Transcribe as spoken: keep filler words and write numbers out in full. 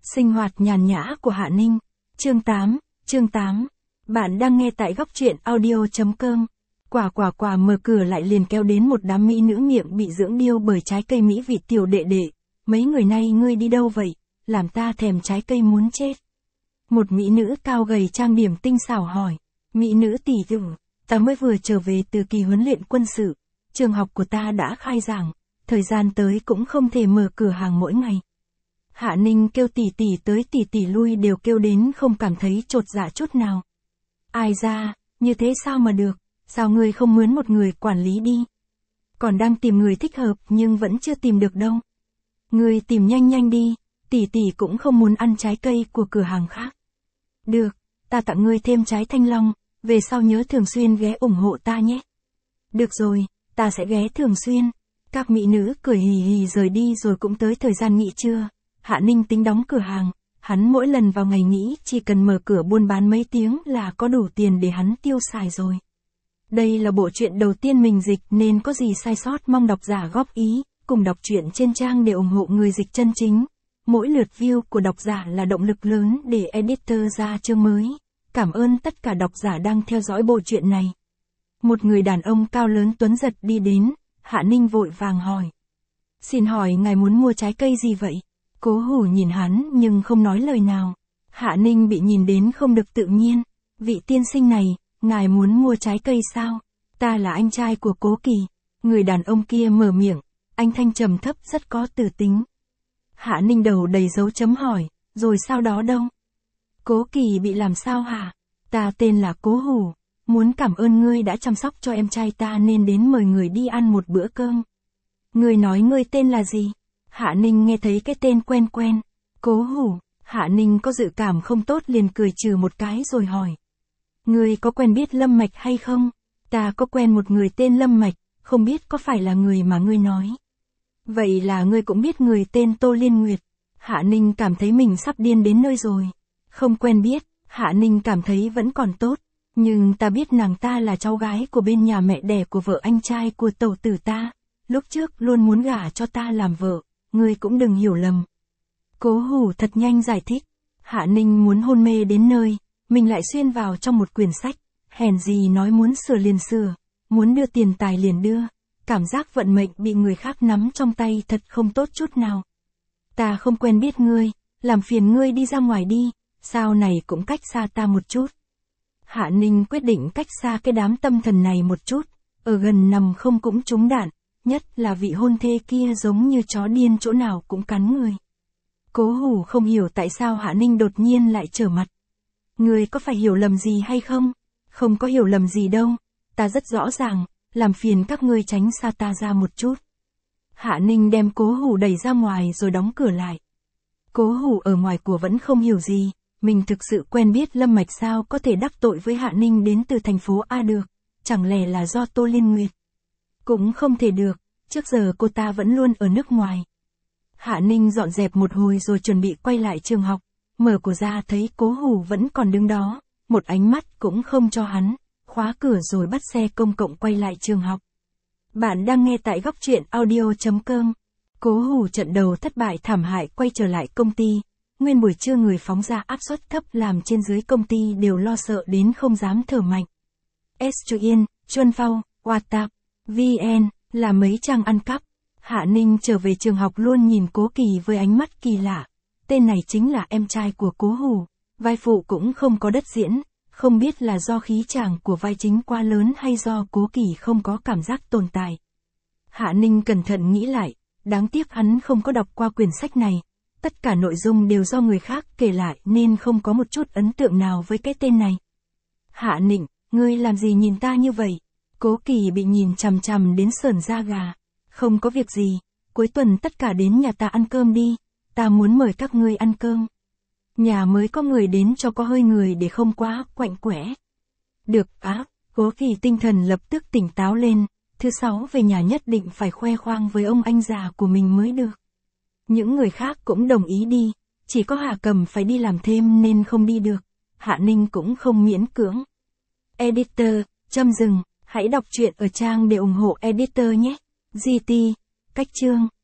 Sinh hoạt nhàn nhã của Hạ Ninh. Chương tám, chương tám. Bạn đang nghe tại góc truyện audio chấm com. Quả quả quả mở cửa lại liền kéo đến một đám mỹ nữ miệng bị dưỡng điêu bởi trái cây mỹ vị. Tiểu đệ đệ, mấy người nay ngươi đi đâu vậy, làm ta thèm trái cây muốn chết. Một mỹ nữ cao gầy trang điểm tinh xảo hỏi. Mỹ nữ tỷ tử, ta mới vừa trở về từ kỳ huấn luyện quân sự, trường học của ta đã khai giảng, thời gian tới cũng không thể mở cửa hàng mỗi ngày. Hạ Ninh kêu tỷ tỷ tới tỷ tỷ lui đều kêu đến không cảm thấy chột dạ chút nào. Ai ra, như thế sao mà được, sao ngươi không mướn một người quản lý đi? Còn đang tìm người thích hợp nhưng vẫn chưa tìm được đâu. Ngươi tìm nhanh nhanh đi, tỷ tỷ cũng không muốn ăn trái cây của cửa hàng khác. Được, ta tặng ngươi thêm trái thanh long, về sau nhớ thường xuyên ghé ủng hộ ta nhé. Được rồi, ta sẽ ghé thường xuyên. Các mỹ nữ cười hì hì rời đi rồi cũng tới thời gian nghỉ trưa. Hạ Ninh tính đóng cửa hàng, hắn mỗi lần vào ngày nghỉ chỉ cần mở cửa buôn bán mấy tiếng là có đủ tiền để hắn tiêu xài rồi. Đây là bộ truyện đầu tiên mình dịch nên có gì sai sót mong độc giả góp ý, cùng đọc truyện trên trang để ủng hộ người dịch chân chính. Mỗi lượt view của độc giả là động lực lớn để editor ra chương mới. Cảm ơn tất cả độc giả đang theo dõi bộ truyện này. Một người đàn ông cao lớn tuấn giật đi đến, Hạ Ninh vội vàng hỏi. Xin hỏi ngài muốn mua trái cây gì vậy? Cố Hủ nhìn hắn nhưng không nói lời nào. Hạ Ninh bị nhìn đến không được tự nhiên. Vị tiên sinh này, ngài muốn mua trái cây sao? Ta là anh trai của Cố Kỳ. Người đàn ông kia mở miệng, anh thanh trầm thấp rất có tử tính. Hạ Ninh đầu đầy dấu chấm hỏi, rồi sau đó đâu? Cố Kỳ bị làm sao hả? Ta tên là Cố Hủ, muốn cảm ơn ngươi đã chăm sóc cho em trai ta nên đến mời người đi ăn một bữa cơm. Ngươi nói ngươi tên là gì? Hạ Ninh nghe thấy cái tên quen quen. Cố Hủ. Hạ Ninh có dự cảm không tốt liền cười trừ một cái rồi hỏi. Ngươi có quen biết Lâm Mạch hay không? Ta có quen một người tên Lâm Mạch, không biết có phải là người mà ngươi nói. Vậy là ngươi cũng biết người tên Tô Liên Nguyệt. Hạ Ninh cảm thấy mình sắp điên đến nơi rồi. Không quen biết, Hạ Ninh cảm thấy vẫn còn tốt. Nhưng ta biết nàng ta là cháu gái của bên nhà mẹ đẻ của vợ anh trai của tẩu tử ta. Lúc trước luôn muốn gả cho ta làm vợ. Ngươi cũng đừng hiểu lầm. Cố Hủ thật nhanh giải thích. Hạ Ninh muốn hôn mê đến nơi, mình lại xuyên vào trong một quyển sách. Hèn gì nói muốn sửa liền sửa, muốn đưa tiền tài liền đưa. Cảm giác vận mệnh bị người khác nắm trong tay thật không tốt chút nào. Ta không quen biết ngươi, làm phiền ngươi đi ra ngoài đi, sau này cũng cách xa ta một chút. Hạ Ninh quyết định cách xa cái đám tâm thần này một chút, ở gần nằm không cũng trúng đạn. Nhất là vị hôn thê kia giống như chó điên chỗ nào cũng cắn người. Cố Hủ không hiểu tại sao Hạ Ninh đột nhiên lại trở mặt. Người có phải hiểu lầm gì hay không? Không có hiểu lầm gì đâu. Ta rất rõ ràng, làm phiền các ngươi tránh xa ta ra một chút. Hạ Ninh đem Cố Hủ đẩy ra ngoài rồi đóng cửa lại. Cố Hủ ở ngoài của vẫn không hiểu gì. Mình thực sự quen biết Lâm Mạch sao có thể đắc tội với Hạ Ninh đến từ thành phố A được. Chẳng lẽ là do Tô Liên Nguyệt? Cũng không thể được, trước giờ cô ta vẫn luôn ở nước ngoài. Hạ Ninh dọn dẹp một hồi rồi chuẩn bị quay lại trường học, mở cửa ra thấy Cố Hủ vẫn còn đứng đó, một ánh mắt cũng không cho hắn, khóa cửa rồi bắt xe công cộng quay lại trường học. Bạn đang nghe tại góc truyện audio chấm com. Cố Hủ trận đầu thất bại thảm hại quay trở lại công ty, nguyên buổi trưa người phóng ra áp suất thấp làm trên dưới công ty đều lo sợ đến không dám thở mạnh. Estuyen, Chuân Phao, WhatsApp, vê en, là mấy trang ăn cắp. Hạ Ninh trở về trường học luôn nhìn Cố Kỳ với ánh mắt kỳ lạ. Tên này chính là em trai của Cố Hủ. Vai phụ cũng không có đất diễn, không biết là do khí chàng của vai chính quá lớn hay do Cố Kỳ không có cảm giác tồn tại. Hạ Ninh cẩn thận nghĩ lại, đáng tiếc hắn không có đọc qua quyển sách này. Tất cả nội dung đều do người khác kể lại nên không có một chút ấn tượng nào với cái tên này. Hạ Ninh, ngươi làm gì nhìn ta như vậy? Cố Kỳ bị nhìn chằm chằm đến sởn da gà. Không có việc gì, cuối tuần tất cả đến nhà ta ăn cơm đi, ta muốn mời các ngươi ăn cơm. Nhà mới có người đến cho có hơi người để không quá quạnh quẽ. Được á, Cố Kỳ tinh thần lập tức tỉnh táo lên, thứ sáu về nhà nhất định phải khoe khoang với ông anh già của mình mới được. Những người khác cũng đồng ý đi, chỉ có Hạ Cầm phải đi làm thêm nên không đi được. Hạ Ninh cũng không miễn cưỡng. Editor, châm dừng. Hãy đọc truyện ở trang để ủng hộ editor nhé. giê tê, cách chương.